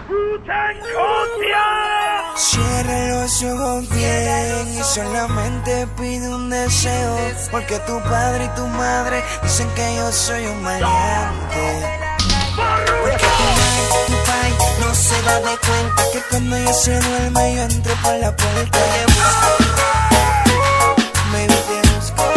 Cierra los ojos bien y solamente pide un deseo, porque tu padre y tu madre dicen que yo soy un maleante. Porque tu pai no se da de cuenta que cuando ella se duerme yo entro por la puerta. Baby, te busco.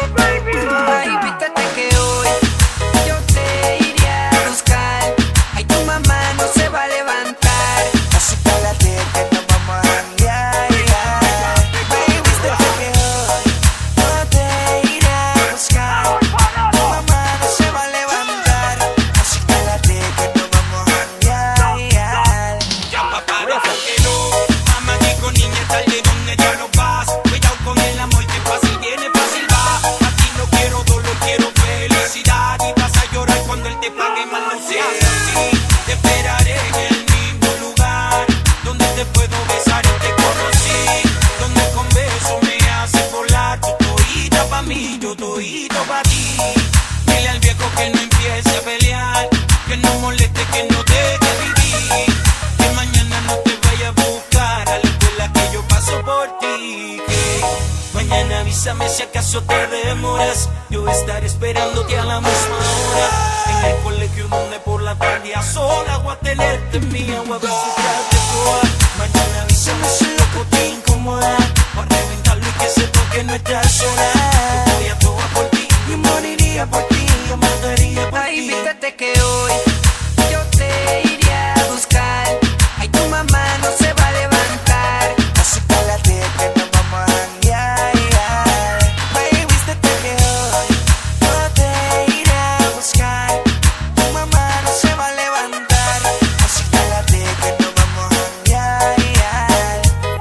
Ay, vístete que hoy yo te iré a buscar. Ay, tu mamá no se va a levantar. Así cálate que nos vamos a janguear. Baby, vístete que hoy yo te iré a buscar. Tu mamá no se va a levantar. Así cálate que nos vamos a janguear. Ya papá, que no. Mamá ni con niña tal de donde ya no vas. Cuidado con el amor que fácil viene, fácil va. Aquí no quiero dolor, quiero felicidad. Y vas a llorar cuando él te pague mal, no seas así. Te esperaré en el mismo lugar donde te puedo besar y te conocí. Donde con besos me haces volar. Tú todita pa' mí, yo todito pa' ti. Dile al viejo que no empiece a pelear, que no moleste, que no deje vivir. Que mañana no te vaya a buscar a la escuela que yo paso por ti. Que mañana avísame si acaso te demoras. Yo estaré esperándote a la misma hora. En el colegio donde por la tarde a sola voy a tenerte mía, voy a visitarte toda. Mañana avísame si loco te incomoda, para reventarlo y que sepa que no estás sola. Yo voy a toda por ti, yo moriría por ti, yo mataría por Ay, ti. vístete que hoy yo te iré a buscar. Ay, tu mamá no se va a levantar. Así cálate que nos vamos a janguear. Baby, vístete que hoy yo te iré a buscar. Tu mamá no se va a levantar. Así cálate que nos vamos a janguear.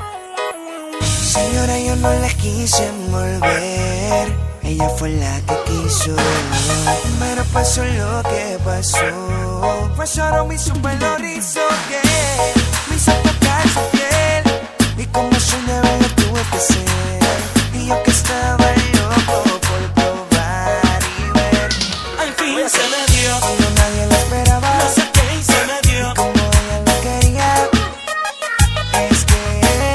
Señora, yo no la quise envolver, ella fue la que quiso. Pero pasó lo que pasó. Pasaron mis pelo rizo que me hizo tocar su piel. Y como soy de lo tuve que ser. Y yo que estaba loco por probar y ver. Al fin se me dio, Cuando nadie lo esperaba, no sé qué y se me dio. como ella lo quería. Es que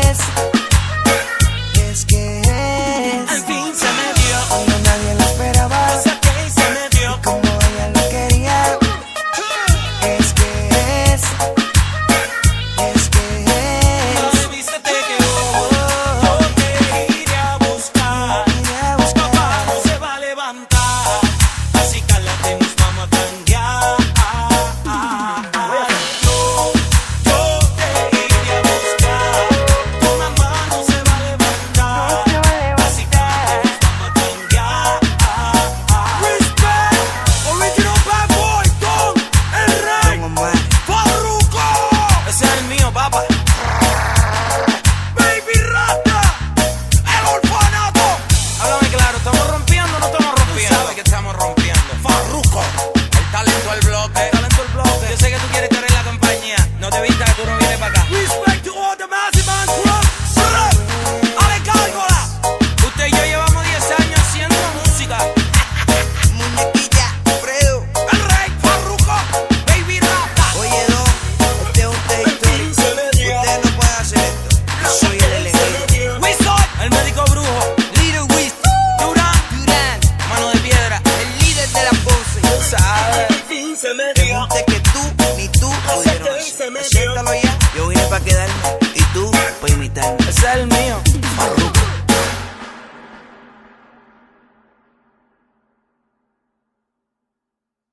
Al fin se me dio, cuando nadie lo esperaba, no sé qué y se me dio. como ella lo quería. Es que Ay, vístete que hoy yo te iré a buscar. iré a buscar. Papá no se va a levantar, así cálate, nos vamos a janguear. Yo te iré a buscar. Tu mamá no se va a levantar, así cálate, nos vamos a janguear. Respect, original bad boy, Don, el rey, Como más. Farruko. Ese es el mío, papá. Baby Rata, el orfanato. Háblame claro, ¿estamos rompiendo o no estamos rompiendo? Tú sabes que estamos rompiendo. Farruko, el talento al bloque. El talento al bloque. Yo sé que tú quieres estar en la compañía. No te vistas que tú no vienes para acá. Respect to all the massive and crop. Ale Cárgola. Usted y yo llevamos 10 años haciendo música. Muñequilla, Fredo. El rey, Farruko, Baby Rata. Oye, Don, este es un territorio. Usted no puede hacer esto. Yo soy el elegido. Winston, el médico brujo. Little Wiz, Durán, Mano de piedra. el líder de la pose. Tú sabes. Fin se me Pregunte que tú ni tú pudieron hacer. Acéptalo ya. Yo vine para quedarme y tú para imitarme. Ese es el mío.